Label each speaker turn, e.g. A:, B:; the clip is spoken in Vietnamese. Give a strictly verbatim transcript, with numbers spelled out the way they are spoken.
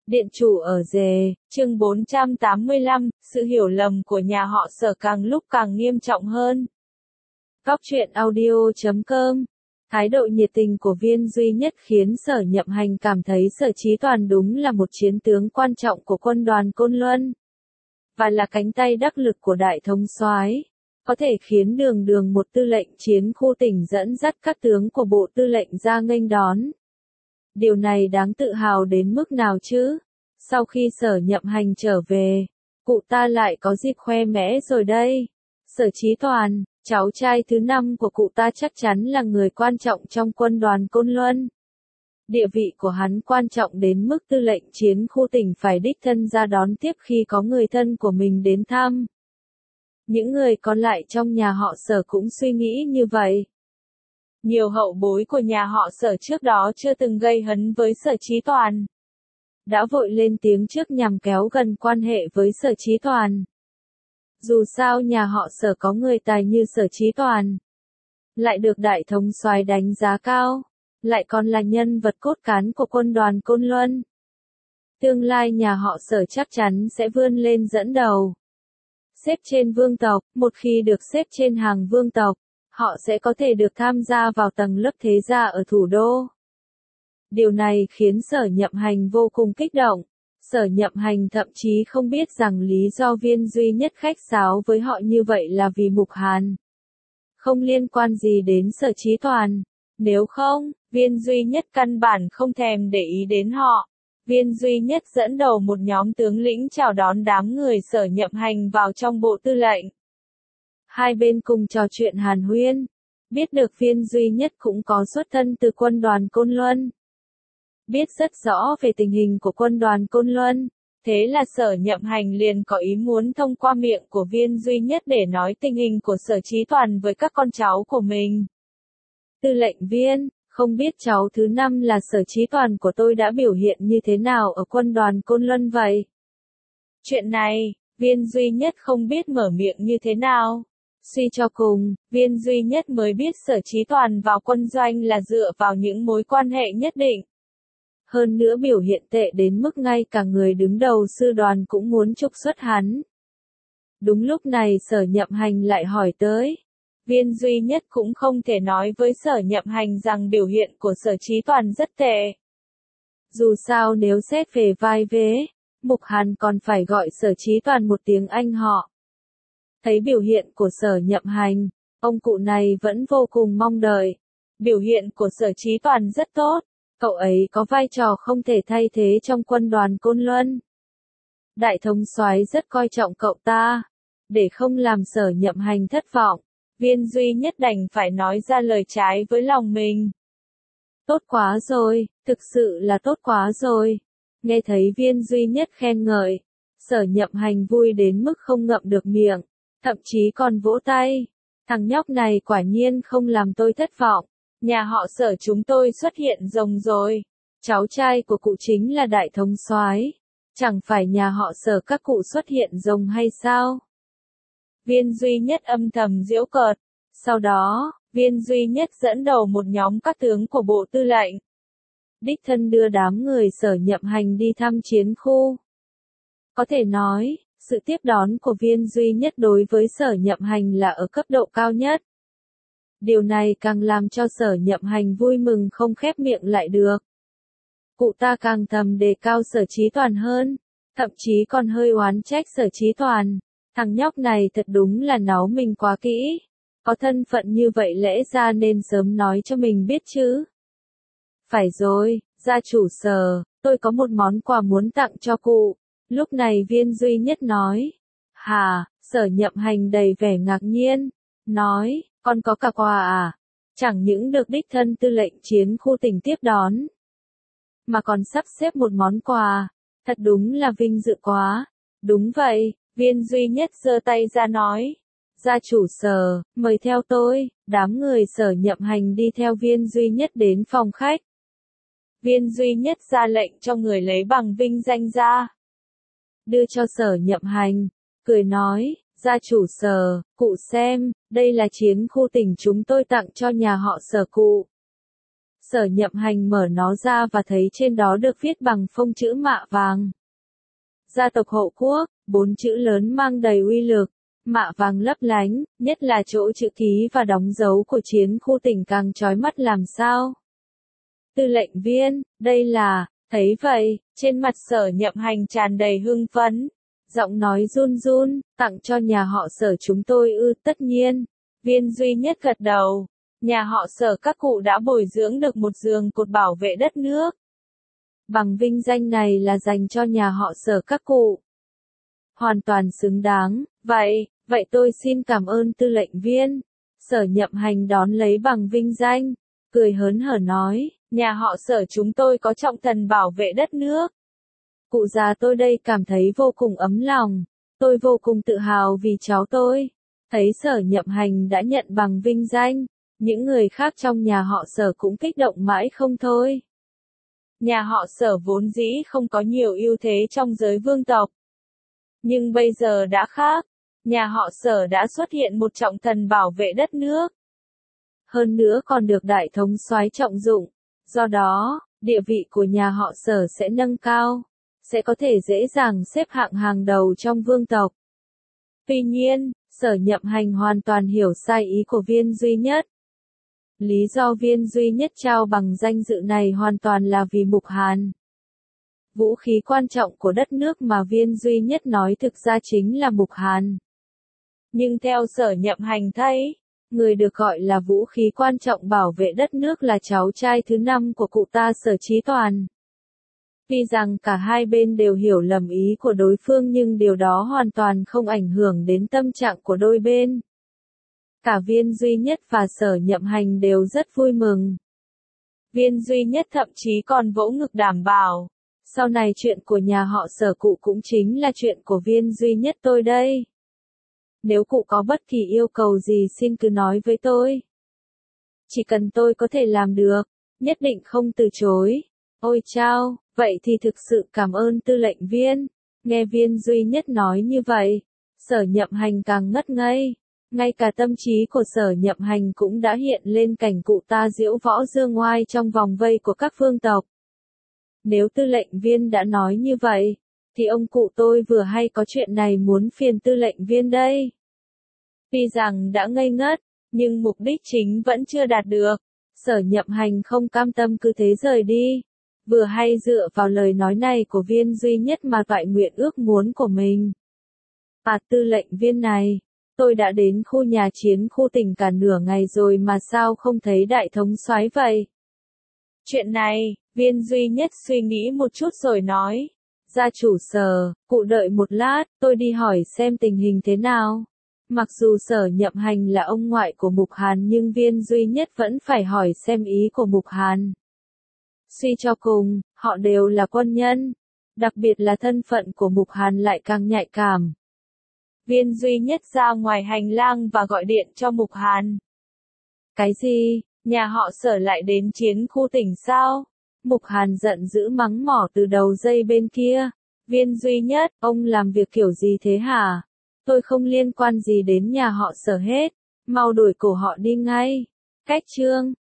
A: Điện chủ ở Dề, chương bốn trăm tám mươi lăm, sự hiểu lầm của nhà họ Sở càng lúc càng nghiêm trọng hơn. Góc truyện audio chấm com. Thái độ nhiệt tình của Viên Duy Nhất khiến Sở Nhậm Hành cảm thấy Sở Chí Toàn đúng là một chiến tướng quan trọng của quân đoàn Côn Luân, và là cánh tay đắc lực của đại thống soái, có thể khiến đường đường một tư lệnh chiến khu tỉnh dẫn dắt các tướng của bộ tư lệnh ra nghênh đón. Điều này đáng tự hào đến mức nào chứ? Sau khi Sở Nhậm Hành trở về, cụ ta lại có dịp khoe mẽ rồi đây. Sở Chí Toàn, cháu trai thứ năm của cụ ta chắc chắn là người quan trọng trong quân đoàn Côn Luân. Địa vị của hắn quan trọng đến mức tư lệnh chiến khu tỉnh phải đích thân ra đón tiếp khi có người thân của mình đến thăm. Những người còn lại trong nhà họ Sở cũng suy nghĩ như vậy. Nhiều hậu bối của nhà họ Sở trước đó chưa từng gây hấn với Sở Chí Toàn, đã vội lên tiếng trước nhằm kéo gần quan hệ với Sở Chí Toàn. Dù sao nhà họ Sở có người tài như Sở Chí Toàn, lại được đại thống soái đánh giá cao, lại còn là nhân vật cốt cán của quân đoàn Côn Luân. Tương lai nhà họ Sở chắc chắn sẽ vươn lên dẫn đầu, xếp trên vương tộc. Một khi được xếp trên hàng vương tộc, họ sẽ có thể được tham gia vào tầng lớp thế gia ở thủ đô. Điều này khiến Sở Nhậm Hành vô cùng kích động. Sở Nhậm Hành thậm chí không biết rằng lý do Viên Duy Nhất khách sáo với họ như vậy là vì Mục Hàn, không liên quan gì đến Sở Chí Toàn. Nếu không, Viên Duy Nhất căn bản không thèm để ý đến họ. Viên Duy Nhất dẫn đầu một nhóm tướng lĩnh chào đón đám người Sở Nhậm Hành vào trong bộ tư lệnh. Hai bên cùng trò chuyện hàn huyên, biết được Viên Duy Nhất cũng có xuất thân từ quân đoàn Côn Luân, biết rất rõ về tình hình của quân đoàn Côn Luân, thế là Sở Nhậm Hành liền có ý muốn thông qua miệng của Viên Duy Nhất để nói tình hình của Sở Chí Toàn với các con cháu của mình. Tư lệnh Viên, không biết cháu thứ năm là Sở Chí Toàn của tôi đã biểu hiện như thế nào ở quân đoàn Côn Luân vậy? Chuyện này, Viên Duy Nhất không biết mở miệng như thế nào. Suy cho cùng, Viên Duy Nhất mới biết Sở Chí Toàn vào quân doanh là dựa vào những mối quan hệ nhất định. Hơn nữa biểu hiện tệ đến mức ngay cả người đứng đầu sư đoàn cũng muốn trục xuất hắn. Đúng lúc này Sở Nhậm Hành lại hỏi tới. Viên Duy Nhất cũng không thể nói với Sở Nhậm Hành rằng biểu hiện của Sở Chí Toàn rất tệ. Dù sao nếu xét về vai vế, Mục Hàn còn phải gọi Sở Chí Toàn một tiếng anh họ. Thấy biểu hiện của Sở Nhậm Hành, ông cụ này vẫn vô cùng mong đợi. Biểu hiện của Sở Chí Toàn rất tốt, cậu ấy có vai trò không thể thay thế trong quân đoàn Côn Luân. Đại thống soái rất coi trọng cậu ta. Để không làm Sở Nhậm Hành thất vọng, Viên Duy Nhất đành phải nói ra lời trái với lòng mình. Tốt quá rồi, thực sự là tốt quá rồi. Nghe thấy Viên Duy Nhất khen ngợi, Sở Nhậm Hành vui đến mức không ngậm được miệng, thậm chí còn vỗ tay. Thằng nhóc này quả nhiên không làm tôi thất vọng. Nhà họ Sở chúng tôi xuất hiện rồng rồi. Cháu trai của cụ chính là đại thống soái. Chẳng phải nhà họ Sở các cụ xuất hiện rồng hay sao? Viên Duy Nhất âm thầm giễu cợt. Sau đó, Viên Duy Nhất dẫn đầu một nhóm các tướng của bộ tư lệnh, đích thân đưa đám người Sở Nhậm Hành đi thăm chiến khu. Có thể nói, sự tiếp đón của Viên Duy Nhất đối với Sở Nhậm Hành là ở cấp độ cao nhất. Điều này càng làm cho Sở Nhậm Hành vui mừng không khép miệng lại được. Cụ ta càng thầm đề cao Sở Chí Toàn hơn, thậm chí còn hơi oán trách Sở Chí Toàn. Thằng nhóc này thật đúng là náu mình quá kỹ. Có thân phận như vậy lẽ ra nên sớm nói cho mình biết chứ. Phải rồi, gia chủ Sở, tôi có một món quà muốn tặng cho cụ. Lúc này Viên Duy Nhất nói. Hà, Sở Nhậm Hành đầy vẻ ngạc nhiên. Nói, con có cả quà à? Chẳng những được đích thân tư lệnh chiến khu tỉnh tiếp đón, mà còn sắp xếp một món quà. Thật đúng là vinh dự quá. Đúng vậy, Viên Duy Nhất giơ tay ra nói. Gia chủ Sở, mời theo tôi. Đám người Sở Nhậm Hành đi theo Viên Duy Nhất đến phòng khách. Viên Duy Nhất ra lệnh cho người lấy bằng vinh danh ra, đưa cho Sở Nhậm Hành, cười nói, gia chủ Sở, cụ xem, đây là chiến khu tỉnh chúng tôi tặng cho nhà họ Sở cụ. Sở Nhậm Hành mở nó ra và thấy trên đó được viết bằng phông chữ mạ vàng. Gia tộc hộ quốc, bốn chữ lớn mang đầy uy lực, mạ vàng lấp lánh, nhất là chỗ chữ ký và đóng dấu của chiến khu tỉnh càng chói mắt làm sao. Tư lệnh viên, đây là, thấy vậy, trên mặt Sở Nhậm Hành tràn đầy hưng phấn, giọng nói run run, tặng cho nhà họ Sở chúng tôi ư, tất nhiên. Viên duy nhất gật đầu, nhà họ Sở các cụ đã bồi dưỡng được một giường cột bảo vệ đất nước. Bằng vinh danh này là dành cho nhà họ Sở các cụ. Hoàn toàn xứng đáng, vậy, vậy tôi xin cảm ơn tư lệnh viên. Sở Nhậm Hành đón lấy bằng vinh danh, cười hớn hở nói, nhà họ Sở chúng tôi có trọng thần bảo vệ đất nước. Cụ già tôi đây cảm thấy vô cùng ấm lòng, tôi vô cùng tự hào vì cháu tôi. Thấy Sở Nhậm Hành đã nhận bằng vinh danh, những người khác trong nhà họ Sở cũng kích động mãi không thôi. Nhà họ Sở vốn dĩ không có nhiều ưu thế trong giới vương tộc. Nhưng bây giờ đã khác, nhà họ Sở đã xuất hiện một trọng thần bảo vệ đất nước. Hơn nữa còn được đại thống soái trọng dụng, do đó, địa vị của nhà họ Sở sẽ nâng cao, sẽ có thể dễ dàng xếp hạng hàng đầu trong vương tộc. Tuy nhiên, Sở Nhậm Hành hoàn toàn hiểu sai ý của Viên duy nhất. Lý do Viên duy nhất trao bằng danh dự này hoàn toàn là vì Mục Hàn. Vũ khí quan trọng của đất nước mà Viên duy nhất nói thực ra chính là Mục Hàn. Nhưng theo Sở Nhậm Hành thấy, người được gọi là vũ khí quan trọng bảo vệ đất nước là cháu trai thứ năm của cụ ta Sở Chí Toàn. Tuy rằng cả hai bên đều hiểu lầm ý của đối phương nhưng điều đó hoàn toàn không ảnh hưởng đến tâm trạng của đôi bên. Cả Viên duy nhất và Sở Nhậm Hành đều rất vui mừng. Viên duy nhất thậm chí còn vỗ ngực đảm bảo, sau này chuyện của nhà họ Sở cụ cũng chính là chuyện của Viên duy nhất tôi đây. Nếu cụ có bất kỳ yêu cầu gì xin cứ nói với tôi. Chỉ cần tôi có thể làm được, nhất định không từ chối. Ôi chao, vậy thì thực sự cảm ơn tư lệnh viên. Nghe Viên duy nhất nói như vậy, Sở Nhậm Hành càng ngất ngây. Ngay cả tâm trí của Sở Nhậm Hành cũng đã hiện lên cảnh cụ ta diễu võ dương oai trong vòng vây của các vương tộc. Nếu tư lệnh viên đã nói như vậy, thì ông cụ tôi vừa hay có chuyện này muốn phiền tư lệnh viên đây. Tuy rằng đã ngây ngất, nhưng mục đích chính vẫn chưa đạt được. Sở Nhậm Hành không cam tâm cứ thế rời đi. Vừa hay dựa vào lời nói này của Viên duy nhất mà toại nguyện ước muốn của mình. À tư lệnh viên này, tôi đã đến khu nhà chiến khu tỉnh cả nửa ngày rồi mà sao không thấy đại thống soái vậy? Chuyện này, Viên duy nhất suy nghĩ một chút rồi nói. Gia chủ Sở, cụ đợi một lát, tôi đi hỏi xem tình hình thế nào. Mặc dù Sở Nhậm Hành là ông ngoại của Mục Hàn nhưng Viên duy nhất vẫn phải hỏi xem ý của Mục Hàn. Suy cho cùng, họ đều là quân nhân. Đặc biệt là thân phận của Mục Hàn lại càng nhạy cảm. Viên duy nhất ra ngoài hành lang và gọi điện cho Mục Hàn. Cái gì? Nhà họ Sở lại đến chiến khu tỉnh sao? Mục Hàn giận dữ mắng mỏ từ đầu dây bên kia. Viên duy nhất, ông làm việc kiểu gì thế hả? Tôi không liên quan gì đến nhà họ Sở hết. Mau đuổi cổ họ đi ngay. Cách chương.